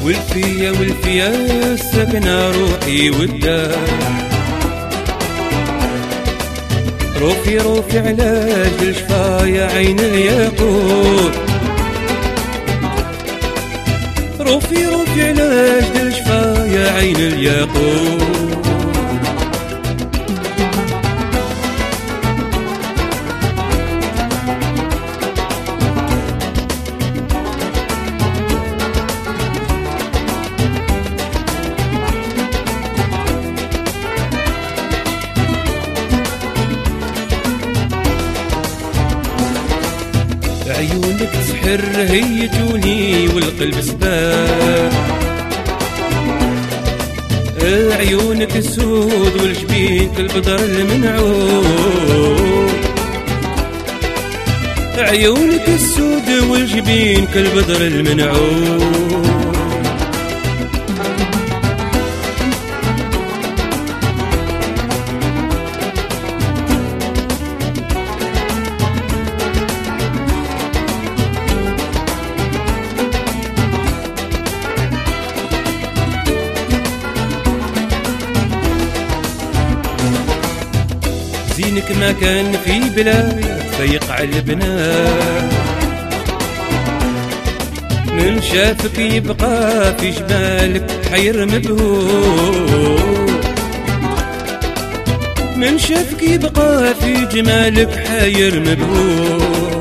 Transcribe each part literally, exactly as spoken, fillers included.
والفيا والفيا سكنة روحي والدار. روفي روفي علاج الشفا يا عين الياقوت. روفي روفي علاج الشفا يا عين الياقوت. عيونك تسحر هيجوني والقلب سباب. عيونك السود والجبين كالبدر المنعود. عيونك السود والجبين كالبدر المنعود. زينك ما كان في بلاد فيقع البنات. من شافك يبقى في جمالك حير مبهور. من شافك يبقى في جمالك حير مبهور.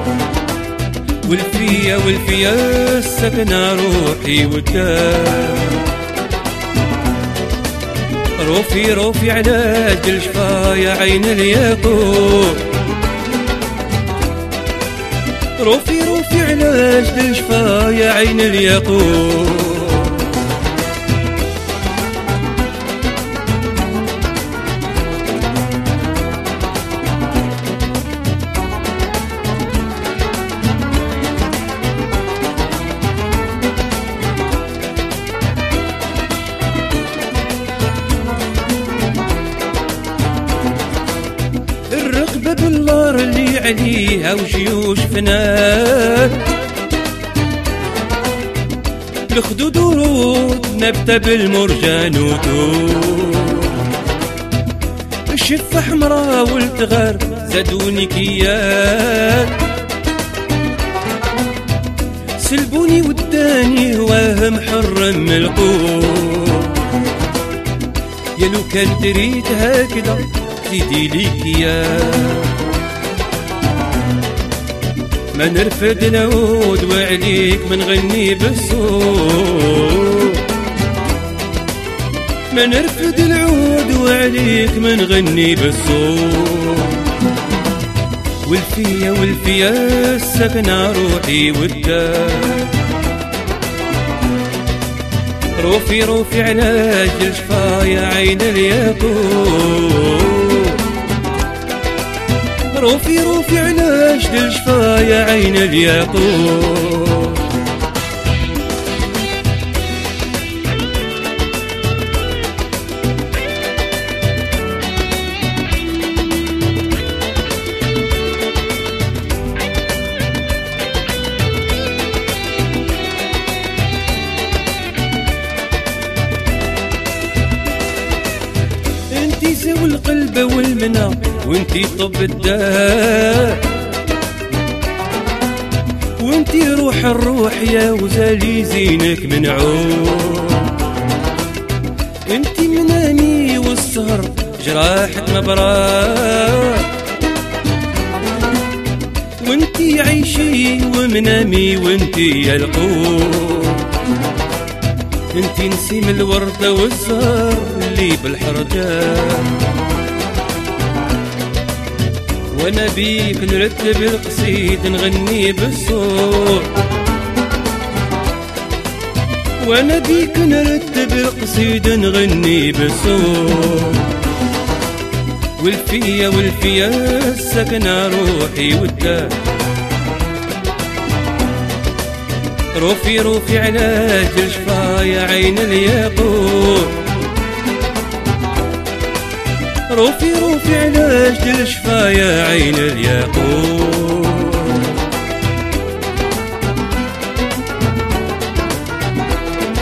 والفيا والفيا سكنة روحي والدار. روفي روفي علاج الشفا يا عين الياقوت. روفي روفي علاج الشفا يا عين الياقوت. الرغبة بالنار اللي عليها وجيوش فنان. الخدود ورود نبتة بالمرجان وتور. الشفة حمرا والتغار زادوني كيان. سلبوني وداني هواه محرم القوت. يا لو كان دريت هكذا زيدي ليك يا ما نرفد العود وعليك من غني بالصوت. ما نرفد العود وعليك من غني بالصوت. والفيا والفيا سكنة روحي والدار. روفي روفي علاج الشفا يا عين الياقوت. روفي روفي علاج الشفا يا عين الياقوت. انتي سوى القلب والمنى وانتي طب الداء. وانتي روح الروح يا وزالي زينك منعود. انتي منامي والسهر جراحك مبراك. وانتي عيشي ومنامي وانتي يا القوت. انتي نسيم الوردة والزهر اللي بالحرجان. وانا بيك نرتب القصيد نغني بالصوت. وانا بيك نرتب القصيد نغني بالصوت. والفيا والفيا سكنة روحي والدار. روفي روفي علاج الشفا يا عين الياقوت. روفي روفي علاج الشفا يا عين الياقوت.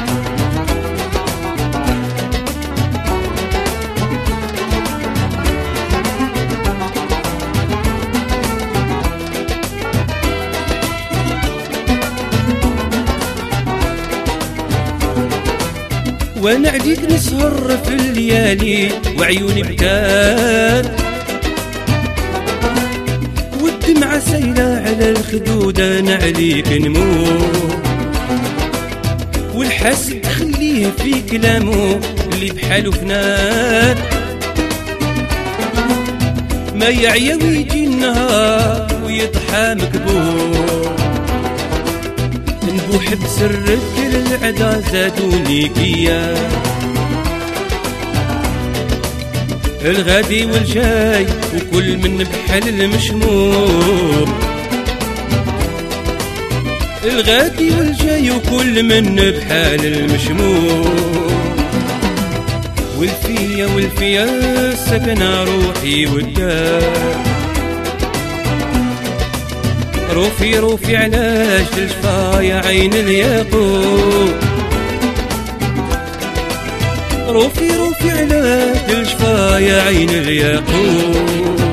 وانا عليك نسهر في الليالي وعيوني بكات، والدمعة سايلة على الخدود انا عليك نموت، والحاسد خليه في كلامه اللي بحاله فنان، ما يعيا ويجي النهار ويضحى مكبور، نبوح بسرك للعدا زادوني كياه، الغادي والجاي وكل من بحال المشموم، الغادي والجاي وكل من بحال المشموم، والفيا والفيا سكن روحي والدار، روفي روفي علاش تلجفا يا عين الياقوت، روفي روفي علاش تلجفا يا عين الياقوت.